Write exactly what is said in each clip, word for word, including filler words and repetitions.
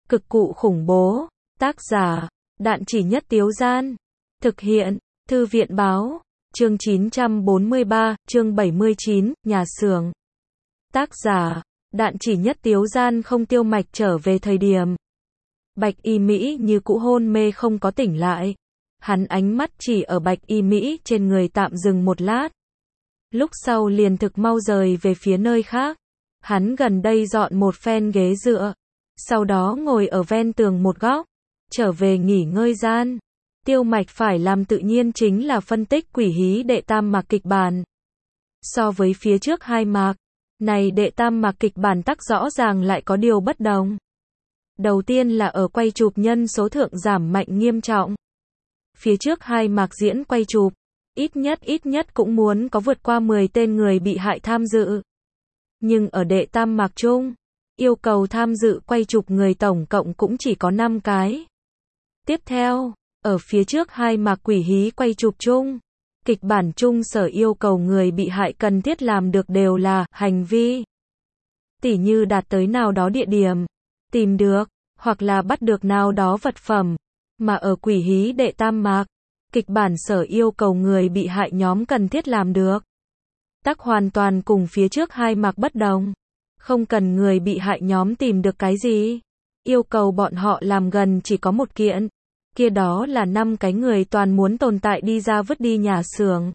Cực cụ khủng bố. Tác giả, Đạn Chỉ Nhất Tiếu Gian. Thực hiện, Thư viện Báo. Chương chín trăm bốn mươi ba, chương bảy mươi chín, nhà xưởng. Tác giả, Đạn Chỉ Nhất Tiếu Gian. Không Tiêu Mạch trở về thời điểm Bạch Y Mỹ như cũ hôn mê không có tỉnh lại. Hắn ánh mắt chỉ ở Bạch Y Mỹ trên người tạm dừng một lát. Lúc sau liền thực mau rời về phía nơi khác. Hắn gần đây dọn một phen ghế dựa. Sau đó ngồi ở ven tường một góc. Trở về nghỉ ngơi gian. Tiêu Mạch phải làm tự nhiên chính là phân tích Quỷ Hí đệ tam mạc kịch bản. So với phía trước hai mạc, này đệ tam mạc kịch bản tắc rõ ràng lại có điều bất đồng. Đầu tiên là ở quay chụp nhân số thượng giảm mạnh nghiêm trọng. Phía trước hai mạc diễn quay chụp, ít nhất ít nhất cũng muốn có vượt qua mười tên người bị hại tham dự. Nhưng ở đệ tam mạc chung, yêu cầu tham dự quay chụp người tổng cộng cũng chỉ có năm cái. Tiếp theo, ở phía trước hai mạc Quỷ Hí quay chụp chung, kịch bản chung sở yêu cầu người bị hại cần thiết làm được đều là hành vi. Tỉ như đạt tới nào đó địa điểm, tìm được, hoặc là bắt được nào đó vật phẩm. Mà ở Quỷ Hí đệ tam mạc, kịch bản sở yêu cầu người bị hại nhóm cần thiết làm được tắc hoàn toàn cùng phía trước hai mạc bất đồng. Không cần người bị hại nhóm tìm được cái gì, yêu cầu bọn họ làm gần chỉ có một kiện, kia đó là năm cái người toàn muốn tồn tại đi ra vứt đi nhà xưởng.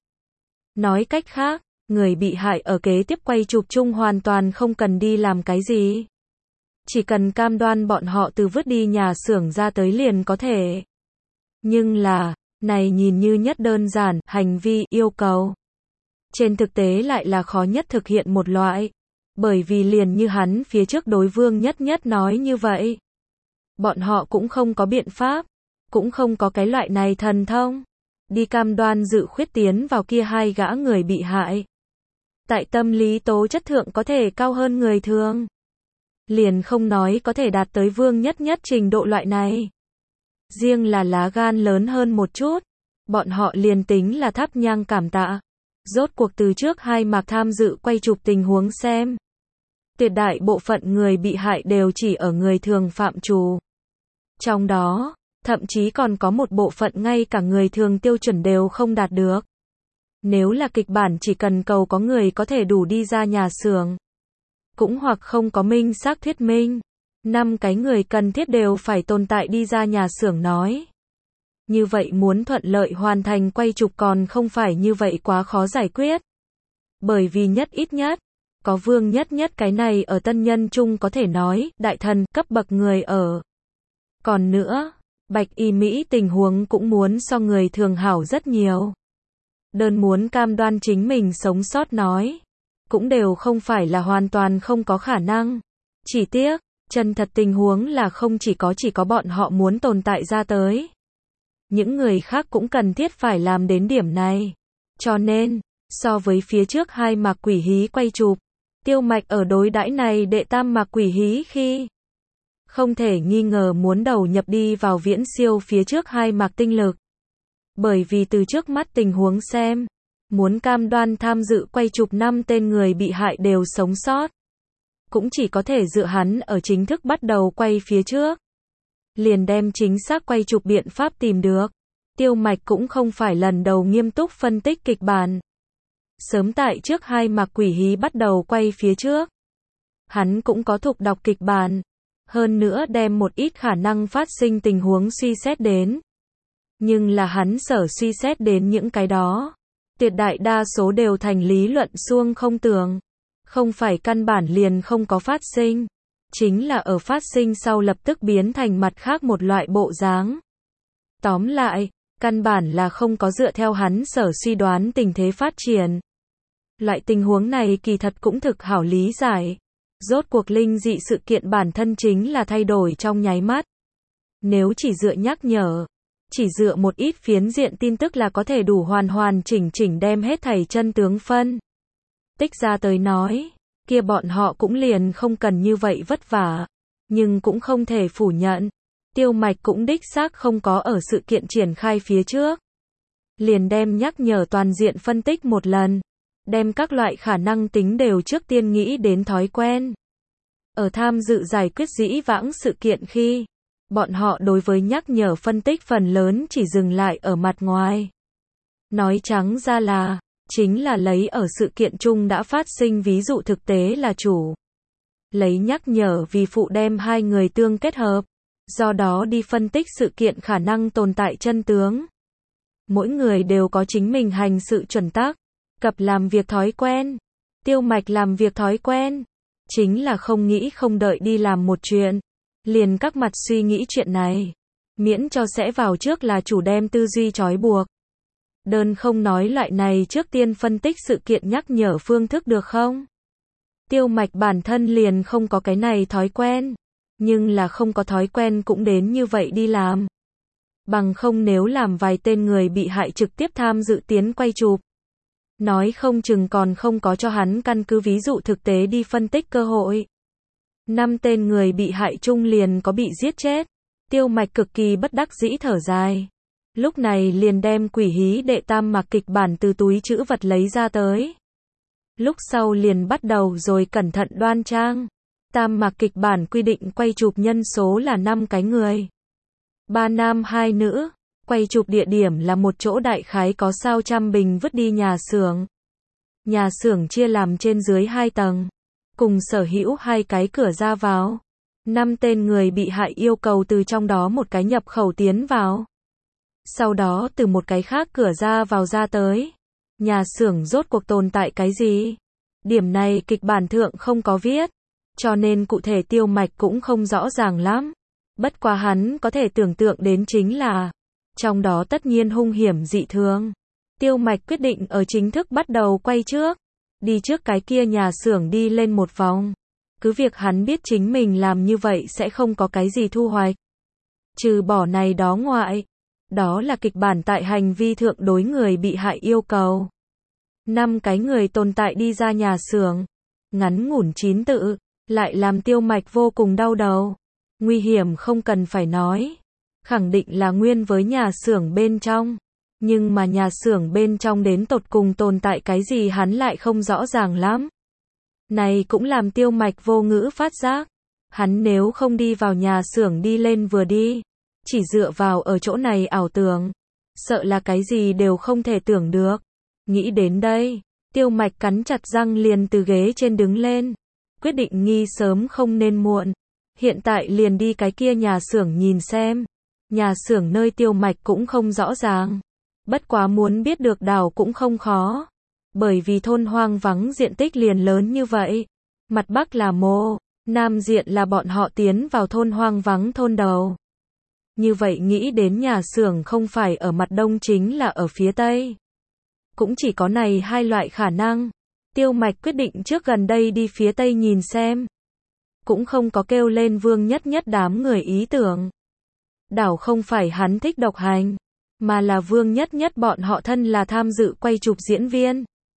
Nói cách khác, người bị hại ở kế tiếp quay chụp chung hoàn toàn không cần đi làm cái gì. Chỉ cần cam đoan bọn họ từ vứt đi nhà xưởng ra tới liền có thể. Nhưng là, này nhìn như nhất đơn giản, hành vi, yêu cầu. Trên thực tế lại là khó nhất thực hiện một loại. Bởi vì liền như hắn phía trước đối Vương Nhất Nhất nói như vậy. Bọn họ cũng không có biện pháp, cũng không có cái loại này thần thông. Đi cam đoan dự khuyết tiến vào kia hai gã người bị hại. Tại tâm lý tố chất thượng có thể cao hơn người thường. Liền không nói có thể đạt tới Vương Nhất Nhất trình độ loại này. Riêng là lá gan lớn hơn một chút, bọn họ liền tính là thắp nhang cảm tạ. Rốt cuộc từ trước hai mạc tham dự quay chụp tình huống xem. Tuyệt đại bộ phận người bị hại đều chỉ ở người thường phạm trù. Trong đó, thậm chí còn có một bộ phận ngay cả người thường tiêu chuẩn đều không đạt được. Nếu là kịch bản chỉ cần cầu có người có thể đủ đi ra nhà xưởng, cũng hoặc không có minh xác thuyết minh, năm cái người cần thiết đều phải tồn tại đi ra nhà xưởng nói. Như vậy muốn thuận lợi hoàn thành quay chụp còn không phải như vậy quá khó giải quyết. Bởi vì nhất ít nhất, có Vương Nhất Nhất cái này ở tân nhân chung có thể nói, đại thần, cấp bậc người ở. Còn nữa, Bạch Y Mỹ tình huống cũng muốn so người thường hảo rất nhiều. Đơn muốn cam đoan chính mình sống sót nói, cũng đều không phải là hoàn toàn không có khả năng. Chỉ tiếc, chân thật tình huống là không chỉ có chỉ có bọn họ muốn tồn tại ra tới. Những người khác cũng cần thiết phải làm đến điểm này. Cho nên, so với phía trước hai mạc Quỷ Hí quay chụp, Tiêu Mạch ở đối đãi này đệ tam mạc Quỷ Hí khi không thể nghi ngờ muốn đầu nhập đi vào viễn siêu phía trước hai mạc tinh lực. Bởi vì từ trước mắt tình huống xem, muốn cam đoan tham dự quay chụp năm tên người bị hại đều sống sót, cũng chỉ có thể dựa hắn ở chính thức bắt đầu quay phía trước. Liền đem chính xác quay chụp biện pháp tìm được. Tiêu Mạch cũng không phải lần đầu nghiêm túc phân tích kịch bản. Sớm tại trước hai mạc Quỷ Hí bắt đầu quay phía trước, hắn cũng có thục đọc kịch bản. Hơn nữa đem một ít khả năng phát sinh tình huống suy xét đến. Nhưng là hắn sở suy xét đến những cái đó, tuyệt đại đa số đều thành lý luận suông không tường. Không phải căn bản liền không có phát sinh. Chính là ở phát sinh sau lập tức biến thành mặt khác một loại bộ dáng. Tóm lại, căn bản là không có dựa theo hắn sở suy đoán tình thế phát triển. Loại tình huống này kỳ thật cũng thực hảo lý giải. Rốt cuộc linh dị sự kiện bản thân chính là thay đổi trong nháy mắt. Nếu chỉ dựa nhắc nhở, chỉ dựa một ít phiến diện tin tức là có thể đủ hoàn hoàn chỉnh chỉnh đem hết thảy chân tướng phân tích ra tới nói, kia bọn họ cũng liền không cần như vậy vất vả. Nhưng cũng không thể phủ nhận, Tiêu Mạch cũng đích xác không có ở sự kiện triển khai phía trước liền đem nhắc nhở toàn diện phân tích một lần, đem các loại khả năng tính đều trước tiên nghĩ đến thói quen. Ở tham dự giải quyết dĩ vãng sự kiện khi, bọn họ đối với nhắc nhở phân tích phần lớn chỉ dừng lại ở mặt ngoài. Nói trắng ra là, chính là lấy ở sự kiện chung đã phát sinh ví dụ thực tế là chủ. Lấy nhắc nhở vì phụ đem hai người tương kết hợp, do đó đi phân tích sự kiện khả năng tồn tại chân tướng. Mỗi người đều có chính mình hành sự chuẩn tắc, cập làm việc thói quen. Tiêu Mạch làm việc thói quen, chính là không nghĩ không đợi đi làm một chuyện, liền các mặt suy nghĩ chuyện này, miễn cho sẽ vào trước là chủ đem tư duy trói buộc. Đơn không nói loại này trước tiên phân tích sự kiện nhắc nhở phương thức được không? Tiêu Mạch bản thân liền không có cái này thói quen, nhưng là không có thói quen cũng đến như vậy đi làm. Bằng không nếu làm vài tên người bị hại trực tiếp tham dự tiến quay chụp, nói không chừng còn không có cho hắn căn cứ ví dụ thực tế đi phân tích cơ hội. Năm tên người bị hại chung liền có bị giết chết. Tiêu Mạch cực kỳ bất đắc dĩ thở dài. Lúc này liền đem quỷ hí đệ tam mạc kịch bản từ túi trữ vật lấy ra tới. Lúc sau liền bắt đầu rồi cẩn thận đoan trang. Tam mạc kịch bản quy định quay chụp nhân số là năm cái người. Ba nam hai nữ. Quay chụp địa điểm là một chỗ đại khái có sao trăm bình vứt đi nhà xưởng. Nhà xưởng chia làm trên dưới hai tầng, cùng sở hữu hai cái cửa ra vào. Năm tên người bị hại yêu cầu từ trong đó một cái nhập khẩu tiến vào. Sau đó từ một cái khác cửa ra vào ra tới. Nhà xưởng rốt cuộc tồn tại cái gì? Điểm này kịch bản thượng không có viết, cho nên cụ thể Tiêu Mạch cũng không rõ ràng lắm. Bất quá hắn có thể tưởng tượng đến chính là, trong đó tất nhiên hung hiểm dị thường. Tiêu Mạch quyết định ở chính thức bắt đầu quay trước, đi trước cái kia nhà xưởng đi lên một vòng. Cứ việc hắn biết chính mình làm như vậy sẽ không có cái gì thu hoạch. Trừ bỏ này đó ngoại, đó là kịch bản tại hành vi thượng đối người bị hại yêu cầu. Năm cái người tồn tại đi ra nhà xưởng, ngắn ngủn chín tự, lại làm Tiêu Mạch vô cùng đau đầu. Nguy hiểm không cần phải nói, khẳng định là nguyên với nhà xưởng bên trong. Nhưng mà nhà xưởng bên trong đến tột cùng tồn tại cái gì hắn lại không rõ ràng lắm. Này cũng làm Tiêu Mạch vô ngữ phát giác. Hắn nếu không đi vào nhà xưởng đi lên vừa đi, chỉ dựa vào ở chỗ này ảo tưởng, sợ là cái gì đều không thể tưởng được. Nghĩ đến đây, Tiêu Mạch cắn chặt răng liền từ ghế trên đứng lên. Quyết định nghi sớm không nên muộn. Hiện tại liền đi cái kia nhà xưởng nhìn xem. Nhà xưởng nơi Tiêu Mạch cũng không rõ ràng. Bất quá muốn biết được đảo cũng không khó. Bởi vì thôn hoang vắng diện tích liền lớn như vậy. Mặt Bắc là mô, Nam diện là bọn họ tiến vào thôn hoang vắng thôn đầu. Như vậy nghĩ đến nhà xưởng không phải ở mặt Đông chính là ở phía Tây. Cũng chỉ có này hai loại khả năng. Tiêu Mạch quyết định trước gần đây đi phía Tây nhìn xem. Cũng không có kêu lên Vương Nhất Nhất đám người ý tưởng. Đảo không phải hắn thích độc hành, mà là Vương Nhất Nhất bọn họ thân là tham dự quay chụp diễn viên.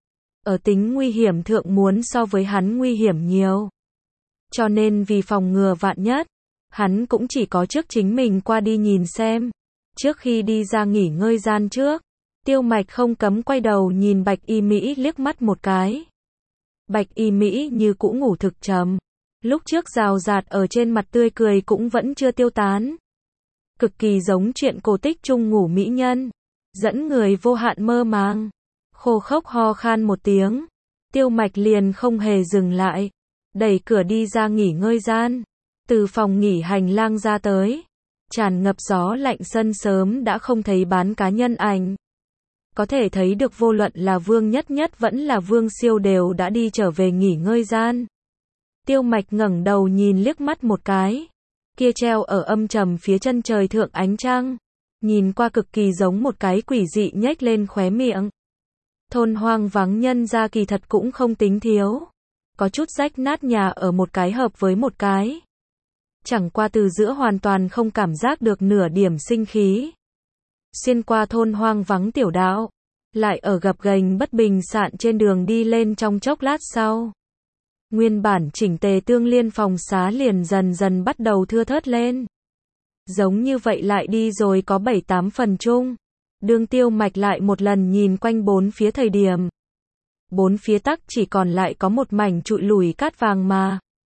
Ở tính nguy hiểm thượng muốn so với hắn nguy hiểm nhiều. Cho nên vì phòng ngừa vạn nhất, hắn cũng chỉ có trước chính mình qua đi nhìn xem. Trước khi đi ra nghỉ ngơi gian trước, Tiêu Mạch không cấm quay đầu nhìn Bạch Y Mỹ liếc mắt một cái. Bạch Y Mỹ như cũ ngủ thực trầm. Lúc trước rào rạt ở trên mặt tươi cười cũng vẫn chưa tiêu tán. Cực kỳ giống chuyện cổ tích chung ngủ mỹ nhân. Dẫn người vô hạn mơ màng. Khô khốc ho khan một tiếng. Tiêu Mạch liền không hề dừng lại. Đẩy cửa đi ra nghỉ ngơi gian. Từ phòng nghỉ hành lang ra tới. Tràn ngập gió lạnh sân sớm đã không thấy bán cá nhân ảnh. Có thể thấy được vô luận là Vương Nhất Nhất vẫn là Vương Siêu đều đã đi trở về nghỉ ngơi gian. Tiêu Mạch ngẩng đầu nhìn liếc mắt một cái. Kia treo ở âm trầm phía chân trời thượng ánh trăng. Nhìn qua cực kỳ giống một cái quỷ dị nhếch lên khóe miệng. Thôn hoang vắng nhân ra kỳ thật cũng không tính thiếu. Có chút rách nát nhà ở một cái hợp với một cái. Chẳng qua từ giữa hoàn toàn không cảm giác được nửa điểm sinh khí. Xuyên qua thôn hoang vắng tiểu đạo. Lại ở gập ghềnh bất bình sạn trên đường đi lên trong chốc lát sau. Nguyên bản chỉnh tề tương liên phòng xá liền dần dần bắt đầu thưa thớt lên. Giống như vậy lại đi rồi có bảy tám phần chung. Đường Tiêu Mạch lại một lần nhìn quanh bốn phía thời điểm. Bốn phía tắc chỉ còn lại có một mảnh trụi lùi cát vàng mà.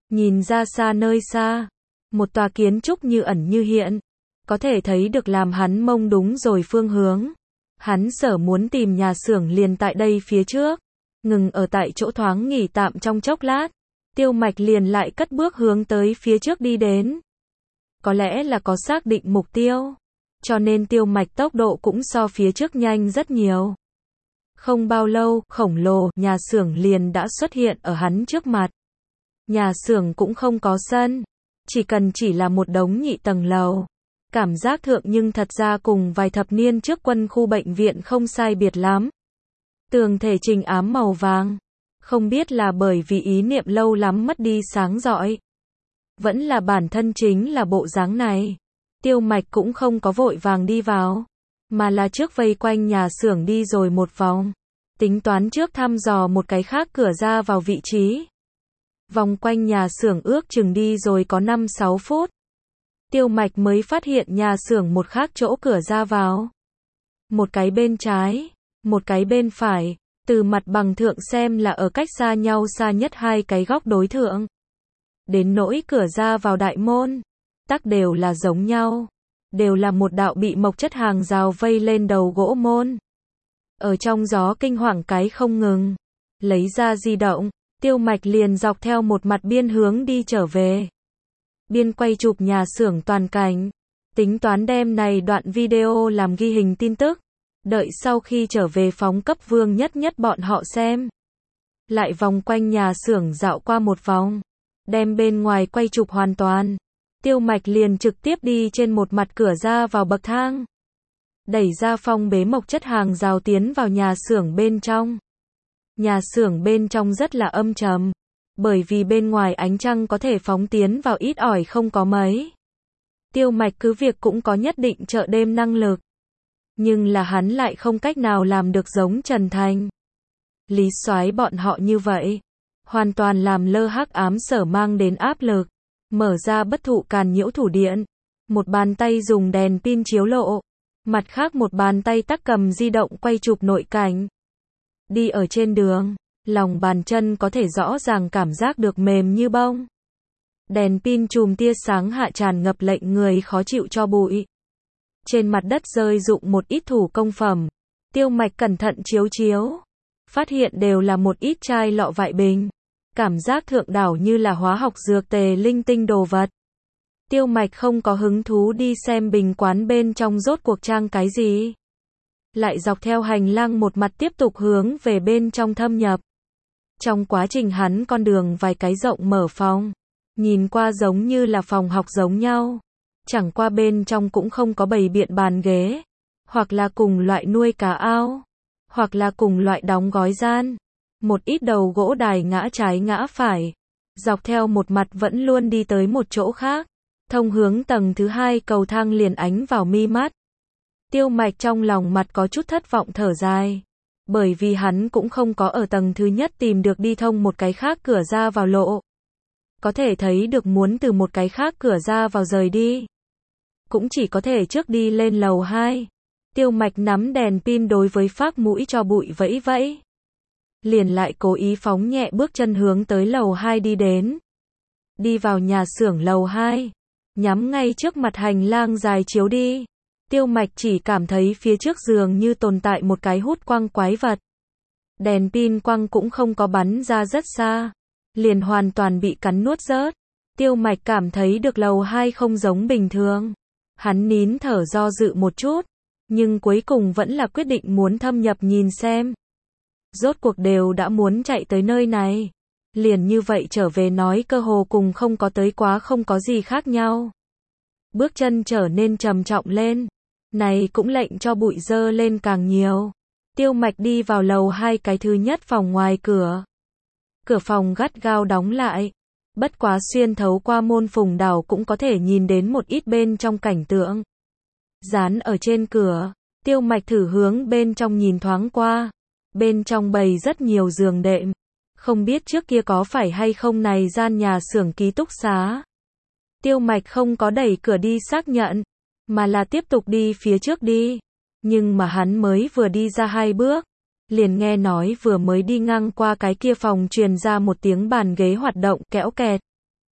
Nhìn ra xa nơi xa, một tòa kiến trúc như ẩn như hiện, có thể thấy được làm hắn mông đúng rồi phương hướng. Hắn sở muốn tìm nhà xưởng liền tại đây phía trước, ngừng ở tại chỗ thoáng nghỉ tạm trong chốc lát, Tiêu Mạch liền lại cất bước hướng tới phía trước đi đến. Có lẽ là có xác định mục tiêu, cho nên Tiêu Mạch tốc độ cũng so phía trước nhanh rất nhiều. Không bao lâu, khổng lồ nhà xưởng liền đã xuất hiện ở hắn trước mặt. Nhà xưởng cũng không có sân, chỉ cần chỉ là một đống nhị tầng lầu. Cảm giác thượng nhưng thật ra cùng vài thập niên trước quân khu bệnh viện không sai biệt lắm. Tường thể trình ám màu vàng, không biết là bởi vì ý niệm lâu lắm mất đi sáng rọi, vẫn là bản thân chính là bộ dáng này. Tiêu Mạch cũng không có vội vàng đi vào, mà là trước vây quanh nhà xưởng đi rồi một vòng, tính toán trước thăm dò một cái khác cửa ra vào vị trí. Vòng quanh nhà xưởng ước chừng đi rồi có năm sáu phút. Tiêu Mạch mới phát hiện nhà xưởng một khác chỗ cửa ra vào. Một cái bên trái, một cái bên phải, từ mặt bằng thượng xem là ở cách xa nhau xa nhất hai cái góc đối thượng. Đến nỗi cửa ra vào đại môn, tắc đều là giống nhau, đều là một đạo bị mộc chất hàng rào vây lên đầu gỗ môn. Ở trong gió kinh hoàng cái không ngừng, lấy ra di động, Tiêu Mạch liền dọc theo một mặt biên hướng đi trở về. Biên quay chụp nhà xưởng toàn cảnh, tính toán đem này đoạn video làm ghi hình tin tức, đợi sau khi trở về phóng cấp Vương Nhất Nhất bọn họ xem. Lại vòng quanh nhà xưởng dạo qua một vòng, đem bên ngoài quay chụp hoàn toàn. Tiêu Mạch liền trực tiếp đi trên một mặt cửa ra vào bậc thang, đẩy ra phong bế mộc chất hàng rào tiến vào nhà xưởng bên trong. Nhà xưởng bên trong rất là âm trầm, bởi vì bên ngoài ánh trăng có thể phóng tiến vào ít ỏi không có mấy. Tiêu Mạch cứ việc cũng có nhất định chợ đêm năng lực, nhưng là hắn lại không cách nào làm được giống Trần Thành, Lý Soái bọn họ như vậy, hoàn toàn làm lơ hắc ám sở mang đến áp lực, mở ra bất thụ càn nhiễu thủ điện, một bàn tay dùng đèn pin chiếu lộ, mặt khác một bàn tay tắc cầm di động quay chụp nội cảnh. Đi ở trên đường, lòng bàn chân có thể rõ ràng cảm giác được mềm như bông. Đèn pin chùm tia sáng hạ tràn ngập lệnh người khó chịu cho bụi. Trên mặt đất rơi rụng một ít thủ công phẩm. Tiêu Mạch cẩn thận chiếu chiếu, phát hiện đều là một ít chai lọ vại bình. Cảm giác thượng đảo như là hóa học dược tề linh tinh đồ vật. Tiêu Mạch không có hứng thú đi xem bình quán bên trong rốt cuộc trang cái gì. Lại dọc theo hành lang một mặt tiếp tục hướng về bên trong thâm nhập. Trong quá trình hắn con đường vài cái rộng mở phòng, nhìn qua giống như là phòng học giống nhau. Chẳng qua bên trong cũng không có bày biện bàn ghế, hoặc là cùng loại nuôi cá ao, hoặc là cùng loại đóng gói gian. Một ít đầu gỗ đài ngã trái ngã phải, dọc theo một mặt vẫn luôn đi tới một chỗ khác. Thông hướng tầng thứ hai cầu thang liền ánh vào mi mắt. Tiêu Mạch trong lòng mặt có chút thất vọng thở dài, bởi vì hắn cũng không có ở tầng thứ nhất tìm được đi thông một cái khác cửa ra vào lộ. Có thể thấy được muốn từ một cái khác cửa ra vào rời đi, cũng chỉ có thể trước đi lên lầu hai. Tiêu Mạch nắm đèn pin đối với phác mũi cho bụi vẫy vẫy, liền lại cố ý phóng nhẹ bước chân hướng tới lầu hai đi đến. Đi vào nhà xưởng lầu hai, nhắm ngay trước mặt hành lang dài chiếu đi. Tiêu Mạch chỉ cảm thấy phía trước giường như tồn tại một cái hút quang quái vật. Đèn pin quang cũng không có bắn ra rất xa, liền hoàn toàn bị cắn nuốt rớt. Tiêu Mạch cảm thấy được lầu hai không giống bình thường. Hắn nín thở do dự một chút, nhưng cuối cùng vẫn là quyết định muốn thâm nhập nhìn xem. Rốt cuộc đều đã muốn chạy tới nơi này, liền như vậy trở về nói cơ hồ cùng không có tới quá không có gì khác nhau. Bước chân trở nên trầm trọng lên, này cũng lệnh cho bụi dơ lên càng nhiều. Tiêu Mạch đi vào lầu hai cái thứ nhất phòng ngoài cửa. Cửa phòng gắt gao đóng lại, bất quá xuyên thấu qua môn phùng đảo cũng có thể nhìn đến một ít bên trong cảnh tượng. Dán ở trên cửa, Tiêu Mạch thử hướng bên trong nhìn thoáng qua. Bên trong bày rất nhiều giường đệm, không biết trước kia có phải hay không này gian nhà xưởng ký túc xá. Tiêu Mạch không có đẩy cửa đi xác nhận, mà là tiếp tục đi phía trước đi. Nhưng mà hắn mới vừa đi ra hai bước, liền nghe nói vừa mới đi ngang qua cái kia phòng truyền ra một tiếng bàn ghế hoạt động kéo kẹt.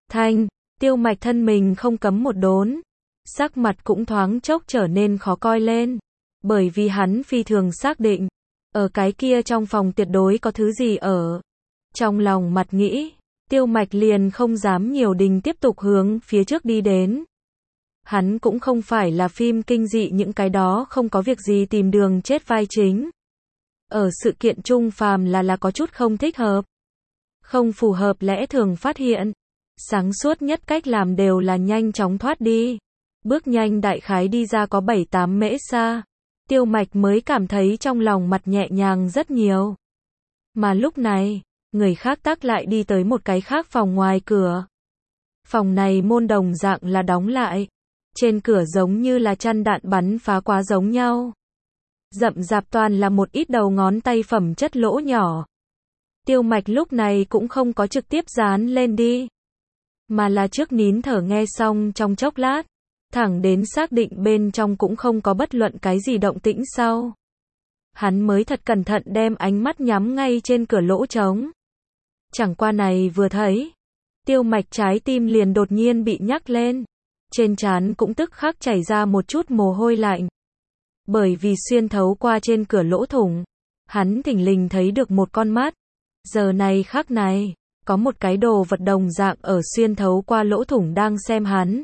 Thanh, Tiêu Mạch thân mình không cấm một đốn. Sắc mặt cũng thoáng chốc trở nên khó coi lên. Bởi vì hắn phi thường xác định. Ở cái kia trong phòng tuyệt đối có thứ gì ở. Trong lòng mặt nghĩ. Tiêu Mạch liền không dám nhiều đình tiếp tục hướng phía trước đi đến. Hắn cũng không phải là phim kinh dị những cái đó không có việc gì tìm đường chết vai chính. Ở sự kiện chung phàm là là có chút không thích hợp. Không phù hợp lẽ thường phát hiện. Sáng suốt nhất cách làm đều là nhanh chóng thoát đi. Bước nhanh đại khái đi ra có bảy tám mễ xa. Tiêu Mạch mới cảm thấy trong lòng mặt nhẹ nhàng rất nhiều. Mà lúc này, người khác tác lại đi tới một cái khác phòng ngoài cửa. Phòng này môn đồng dạng là đóng lại. Trên cửa giống như là chăn đạn bắn phá quá giống nhau. Rậm rạp toàn là một ít đầu ngón tay phẩm chất lỗ nhỏ. Tiêu Mạch lúc này cũng không có trực tiếp dán lên đi. Mà là trước nín thở nghe xong trong chốc lát. Thẳng đến xác định bên trong cũng không có bất luận cái gì động tĩnh sau. Hắn mới thật cẩn thận đem ánh mắt nhắm ngay trên cửa lỗ trống. Chẳng qua này vừa thấy. Tiêu Mạch trái tim liền đột nhiên bị nhắc lên. Trên trán cũng tức khắc chảy ra một chút mồ hôi lạnh. Bởi vì xuyên thấu qua trên cửa lỗ thủng. Hắn thình lình thấy được một con mắt. Giờ này khắc này. Có một cái đồ vật đồng dạng ở xuyên thấu qua lỗ thủng đang xem hắn.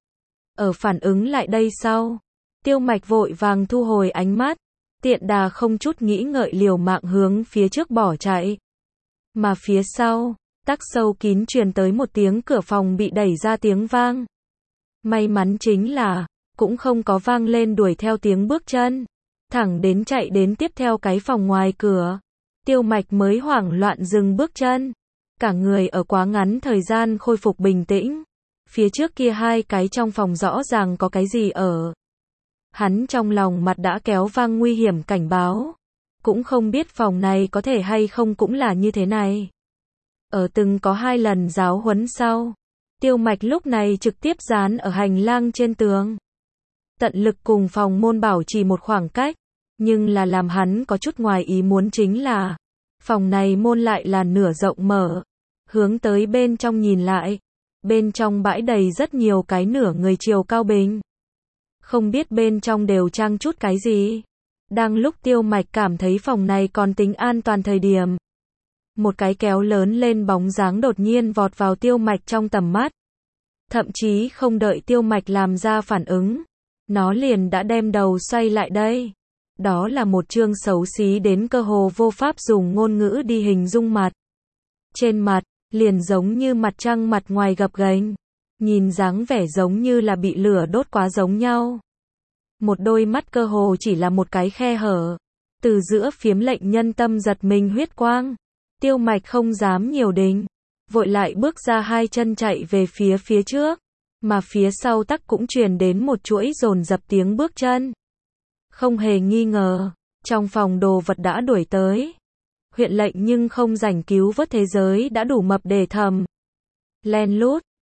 Ở phản ứng lại đây sau. Tiêu Mạch vội vàng thu hồi ánh mắt. Tiện đà không chút nghĩ ngợi liều mạng hướng phía trước bỏ chạy. Mà phía sau, tắc sâu kín truyền tới một tiếng cửa phòng bị đẩy ra tiếng vang. May mắn chính là, cũng không có vang lên đuổi theo tiếng bước chân. Thẳng đến chạy đến tiếp theo cái phòng ngoài cửa. Tiêu Mạch mới hoảng loạn dừng bước chân. Cả người ở quá ngắn thời gian khôi phục bình tĩnh. Phía trước kia hai cái trong phòng rõ ràng có cái gì ở. Hắn trong lòng mặt đã kéo vang nguy hiểm cảnh báo. Cũng không biết phòng này có thể hay không cũng là như thế này. Ở từng có hai lần giáo huấn sau. Tiêu Mạch lúc này trực tiếp dán ở hành lang trên tường. Tận lực cùng phòng môn bảo trì một khoảng cách. Nhưng là làm hắn có chút ngoài ý muốn chính là. Phòng này môn lại là nửa rộng mở. Hướng tới bên trong nhìn lại. Bên trong bãi đầy rất nhiều cái nửa người chiều cao bình. Không biết bên trong đều trang chút cái gì. Đang lúc Tiêu Mạch cảm thấy phòng này còn tính an toàn thời điểm. Một cái kéo lớn lên bóng dáng đột nhiên vọt vào Tiêu Mạch trong tầm mắt. Thậm chí không đợi Tiêu Mạch làm ra phản ứng. Nó liền đã đem đầu xoay lại đây. Đó là một trương xấu xí đến cơ hồ vô pháp dùng ngôn ngữ đi hình dung mặt. Trên mặt, liền giống như mặt trăng mặt ngoài gập ghềnh. Nhìn dáng vẻ giống như là bị lửa đốt quá giống nhau. Một đôi mắt cơ hồ chỉ là một cái khe hở. Từ giữa phiếm lệnh nhân tâm giật mình huyết quang. Tiêu Mạch không dám nhiều đình. Vội lại bước ra hai chân chạy về phía phía trước. Mà phía sau tắc cũng truyền đến một chuỗi dồn dập tiếng bước chân. Không hề nghi ngờ. Trong phòng đồ vật đã đuổi tới. Huyện lệnh nhưng không rảnh cứu vớt thế giới đã đủ mập để thầm. Len lút.